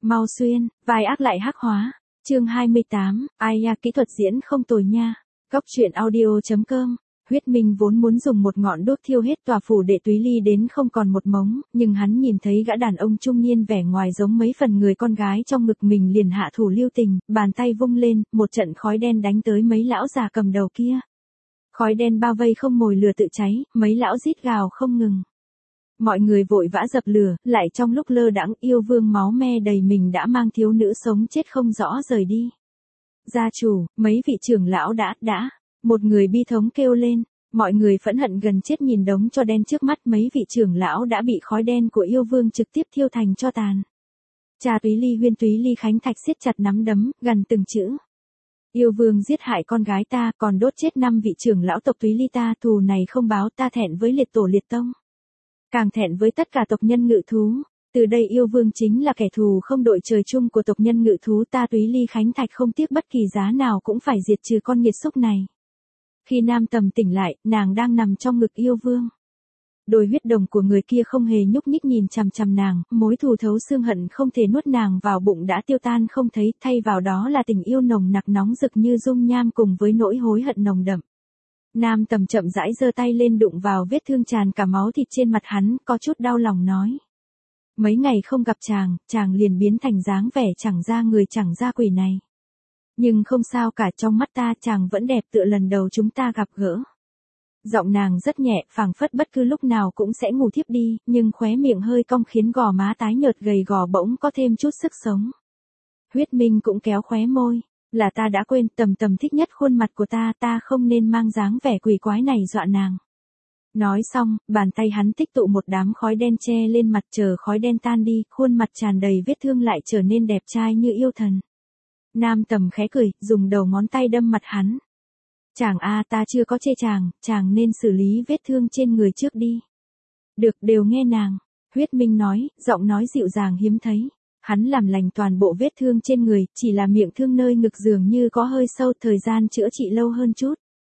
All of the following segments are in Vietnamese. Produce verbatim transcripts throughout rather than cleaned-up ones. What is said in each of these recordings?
Mau xuyên, vai ác lại hắc hóa. Chương hai mươi tám, ai ya kỹ thuật diễn không tồi nha. Góc truyện audio.com. Huyết Minh vốn muốn dùng một ngọn đuốc thiêu hết tòa phủ đệ Túy Ly đến không còn một mống, nhưng hắn nhìn thấy gã đàn ông trung niên vẻ ngoài giống mấy phần người con gái trong ngực mình liền hạ thủ lưu tình, bàn tay vung lên, một trận khói đen đánh tới mấy lão già cầm đầu kia. Khói đen bao vây không mồi lửa tự cháy, mấy lão rít gào không ngừng. Mọi người vội vã dập lửa, lại trong lúc lơ đãng yêu vương máu me đầy mình đã mang thiếu nữ sống chết không rõ rời đi. Gia chủ, mấy vị trưởng lão đã, đã. Một người bi thống kêu lên, mọi người phẫn hận gần chết nhìn đống tro đen trước mắt, mấy vị trưởng lão đã bị khói đen của yêu vương trực tiếp thiêu thành tro tàn. Cha Túy Ly Huyên Túy Ly Khánh Thạch siết chặt nắm đấm, gần từng chữ. Yêu vương giết hại con gái ta, còn đốt chết năm vị trưởng lão tộc Túy Ly ta, thù này không báo, ta thẹn với liệt tổ liệt tông. Càng thẹn với tất cả tộc nhân ngự thú, từ đây yêu vương chính là kẻ thù không đội trời chung của tộc nhân ngự thú ta Túy Ly Khánh Thạch không tiếc bất kỳ giá nào cũng phải diệt trừ con nghiệt xúc này. Khi Nam Tầm tỉnh lại, nàng đang nằm trong ngực yêu vương. Đôi huyết đồng của người kia không hề nhúc nhích nhìn chằm chằm nàng, mối thù thấu xương hận không thể nuốt nàng vào bụng đã tiêu tan không thấy, thay vào đó là tình yêu nồng nặc nóng rực như dung nham cùng với nỗi hối hận nồng đậm. Nam Tầm chậm rãi giơ tay lên đụng vào vết thương tràn cả máu thịt trên mặt hắn, có chút đau lòng nói. Mấy ngày không gặp chàng, chàng liền biến thành dáng vẻ chẳng ra người chẳng ra quỷ này. Nhưng không sao cả, trong mắt ta chàng vẫn đẹp tựa lần đầu chúng ta gặp gỡ. Giọng nàng rất nhẹ, phảng phất bất cứ lúc nào cũng sẽ ngủ thiếp đi, nhưng khóe miệng hơi cong khiến gò má tái nhợt gầy gò bỗng có thêm chút sức sống. Huyết Minh cũng kéo khóe môi. Là ta đã quên, Tầm Tầm thích nhất khuôn mặt của ta, ta không nên mang dáng vẻ quỷ quái này dọa nàng. Nói xong, bàn tay hắn tích tụ một đám khói đen che lên mặt, chờ khói đen tan đi, khuôn mặt tràn đầy vết thương lại trở nên đẹp trai như yêu thần. Nam Tầm khẽ cười, dùng đầu ngón tay đâm mặt hắn. Chàng a, ta chưa có chê chàng, chàng nên xử lý vết thương trên người trước đi. Được, đều nghe nàng. Huyết Minh nói, giọng nói dịu dàng hiếm thấy. Hắn làm lành toàn bộ vết thương trên người, chỉ là miệng thương nơi ngực dường như có hơi sâu, thời gian chữa trị lâu hơn chút.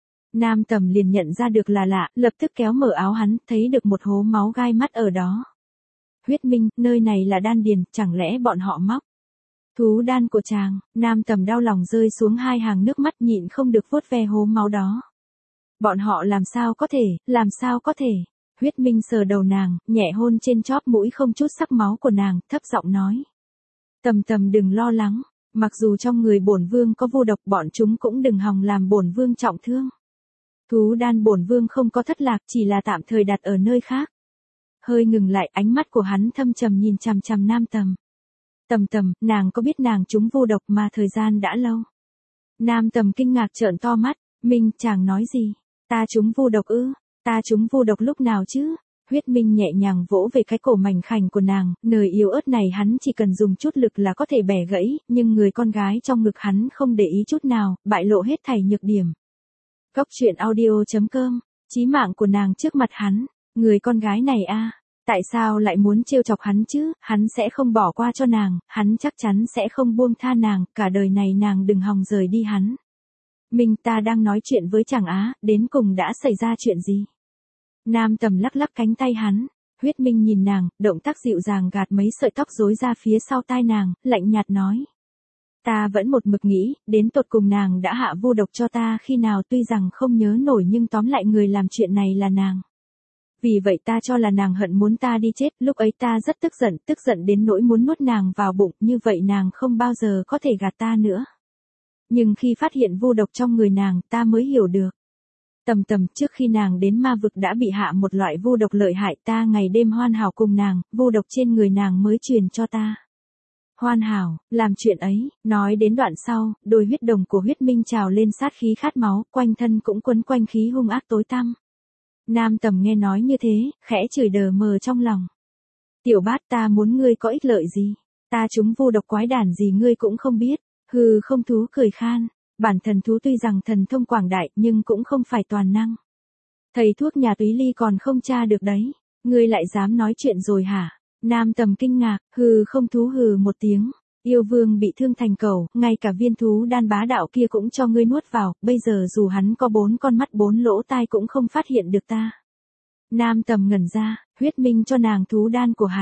Nam Tầm liền nhận ra được là lạ, lập tức kéo mở áo hắn, thấy được một hố máu gai mắt ở đó. Huyết Minh, nơi này là đan điền, chẳng lẽ bọn họ móc thú đan của chàng? Nam Tầm đau lòng rơi xuống hai hàng nước mắt nhịn không được vuốt ve hố máu đó. Bọn họ làm sao có thể, làm sao có thể? Huyết Minh sờ đầu nàng, nhẹ hôn trên chóp mũi không chút sắc máu của nàng, thấp giọng nói. Tầm Tầm đừng lo lắng, mặc dù trong người bổn vương có vu độc, bọn chúng cũng đừng hòng làm bổn vương trọng thương. Thú đan bổn vương không có thất lạc, chỉ là tạm thời đặt ở nơi khác. Hơi ngừng lại, ánh mắt của hắn thâm trầm nhìn chằm chằm Nam Tầm. Tầm Tầm, nàng có biết nàng trúng vu độc mà thời gian đã lâu? Nam Tầm kinh ngạc trợn to mắt, Minh, chàng nói gì? Ta trúng vu độc ư? Ta trúng vu độc lúc nào chứ? Huyết Minh nhẹ nhàng vỗ về cái cổ mảnh khảnh của nàng, nơi yếu ớt này hắn chỉ cần dùng chút lực là có thể bẻ gãy, nhưng người con gái trong ngực hắn không để ý chút nào, bại lộ hết thảy nhược điểm. Góc truyện audio.com, chí mạng của nàng trước mặt hắn, người con gái này a, tại sao lại muốn trêu chọc hắn chứ? Hắn sẽ không bỏ qua cho nàng, hắn chắc chắn sẽ không buông tha nàng, cả đời này nàng đừng hòng rời đi hắn. Minh, ta đang nói chuyện với chàng á, đến cùng đã xảy ra chuyện gì? Nam Tầm lắc lắc cánh tay hắn. Huyết Minh nhìn nàng, động tác dịu dàng gạt mấy sợi tóc rối ra phía sau tai nàng, lạnh nhạt nói. Ta vẫn một mực nghĩ, đến tột cùng nàng đã hạ vu độc cho ta khi nào, tuy rằng không nhớ nổi nhưng tóm lại người làm chuyện này là nàng. Vì vậy ta cho là nàng hận muốn ta đi chết, lúc ấy ta rất tức giận, tức giận đến nỗi muốn nuốt nàng vào bụng, như vậy nàng không bao giờ có thể gạt ta nữa. Nhưng khi phát hiện vu độc trong người nàng, ta mới hiểu được. Tầm Tầm, trước khi nàng đến ma vực đã bị hạ một loại vu độc lợi hại, ta ngày đêm hoàn hảo cùng nàng, vu độc trên người nàng mới truyền cho ta. Hoàn hảo, làm chuyện ấy, nói đến đoạn sau, đôi huyết đồng của Huyết Minh trào lên sát khí khát máu, quanh thân cũng quấn quanh khí hung ác tối tăm. Nam Tầm nghe nói như thế, khẽ chửi đờ mờ trong lòng. Tiểu bát, ta muốn ngươi có ích lợi gì? Ta trúng vu độc quái đản gì ngươi cũng không biết. Hừ, không thú cười khan. Bản thần thú tuy rằng thần thông quảng đại nhưng cũng không phải toàn năng. Thầy thuốc nhà Túy Ly còn không tra được đấy. Ngươi lại dám nói chuyện rồi hả? Nam Tầm kinh ngạc, hừ không thú hừ một tiếng. Yêu vương bị thương thành cầu, ngay cả viên thú đan bá đạo kia cũng cho ngươi nuốt vào, bây giờ dù hắn có bốn con mắt bốn lỗ tai cũng không phát hiện được ta. Nam Tầm ngẩn ra, Huyết Minh cho nàng thú đan của hắn.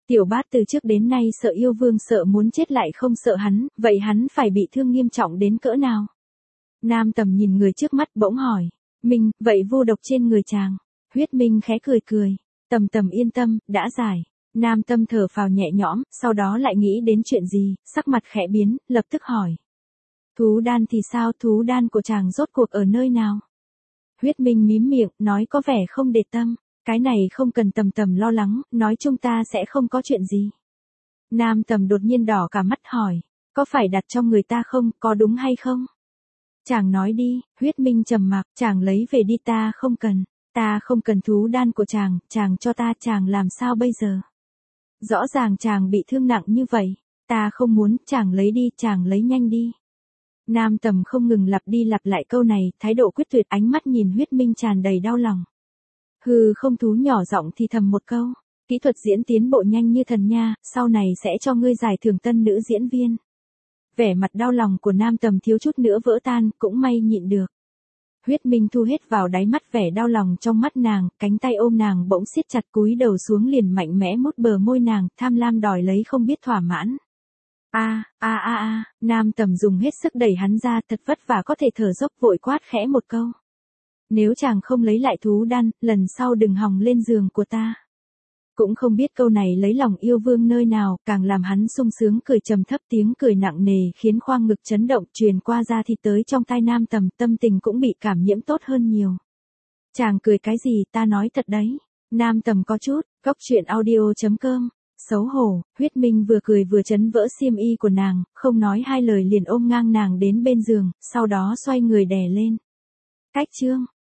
Tiểu bát từ trước đến nay sợ yêu vương sợ muốn chết lại không sợ hắn, vậy hắn phải bị thương nghiêm trọng đến cỡ nào? Nam Tầm nhìn người trước mắt bỗng hỏi. Minh, vậy vu độc trên người chàng. Huyết Minh khẽ cười cười. Tầm Tầm yên tâm, đã giải. Nam Tâm thở phào nhẹ nhõm, sau đó lại nghĩ đến chuyện gì, sắc mặt khẽ biến, lập tức hỏi. Thú đan thì sao, thú đan của chàng rốt cuộc ở nơi nào? Huyết Minh mím miệng, nói có vẻ không để tâm. Cái này không cần Tầm Tầm lo lắng, nói chung ta sẽ không có chuyện gì. Nam Tầm đột nhiên đỏ cả mắt hỏi. Có phải đặt trong người ta không, có đúng hay không? Chàng nói đi, Huyết Minh trầm mặc, chàng lấy về đi ta không cần. Ta không cần thú đan của chàng, chàng cho ta chàng làm sao bây giờ? Rõ ràng chàng bị thương nặng như vậy. Ta không muốn, chàng lấy đi, chàng lấy nhanh đi. Nam Tầm không ngừng lặp đi lặp lại câu này, thái độ quyết tuyệt, ánh mắt nhìn Huyết Minh tràn đầy đau lòng. Hừ, không thú nhỏ giọng thì thầm một câu. Kỹ thuật diễn tiến bộ nhanh như thần nha, sau này sẽ cho ngươi giải thưởng tân nữ diễn viên. Vẻ mặt đau lòng của Nam Tầm thiếu chút nữa vỡ tan, cũng may nhịn được. Huyết Minh thu hết vào đáy mắt vẻ đau lòng trong mắt nàng, cánh tay ôm nàng bỗng siết chặt, cúi đầu xuống liền mạnh mẽ mút bờ môi nàng, tham lam đòi lấy không biết thỏa mãn. A, a a a, Nam Tầm dùng hết sức đẩy hắn ra, thật vất vả có thể thở dốc, vội quát khẽ một câu. Nếu chàng không lấy lại thú đan, lần sau đừng hòng lên giường của ta. Cũng không biết câu này lấy lòng yêu vương nơi nào, càng làm hắn sung sướng cười trầm thấp, tiếng cười nặng nề khiến khoang ngực chấn động, truyền qua da thịt tới trong tai Nam Tầm, tâm tình cũng bị cảm nhiễm tốt hơn nhiều. Chàng cười cái gì, ta nói thật đấy. Nam Tầm có chút, góc truyện audio chấm com. Xấu hổ, Huyết Minh vừa cười vừa chấn vỡ xiêm y của nàng, không nói hai lời liền ôm ngang nàng đến bên giường, sau đó xoay người đè lên. Cách chương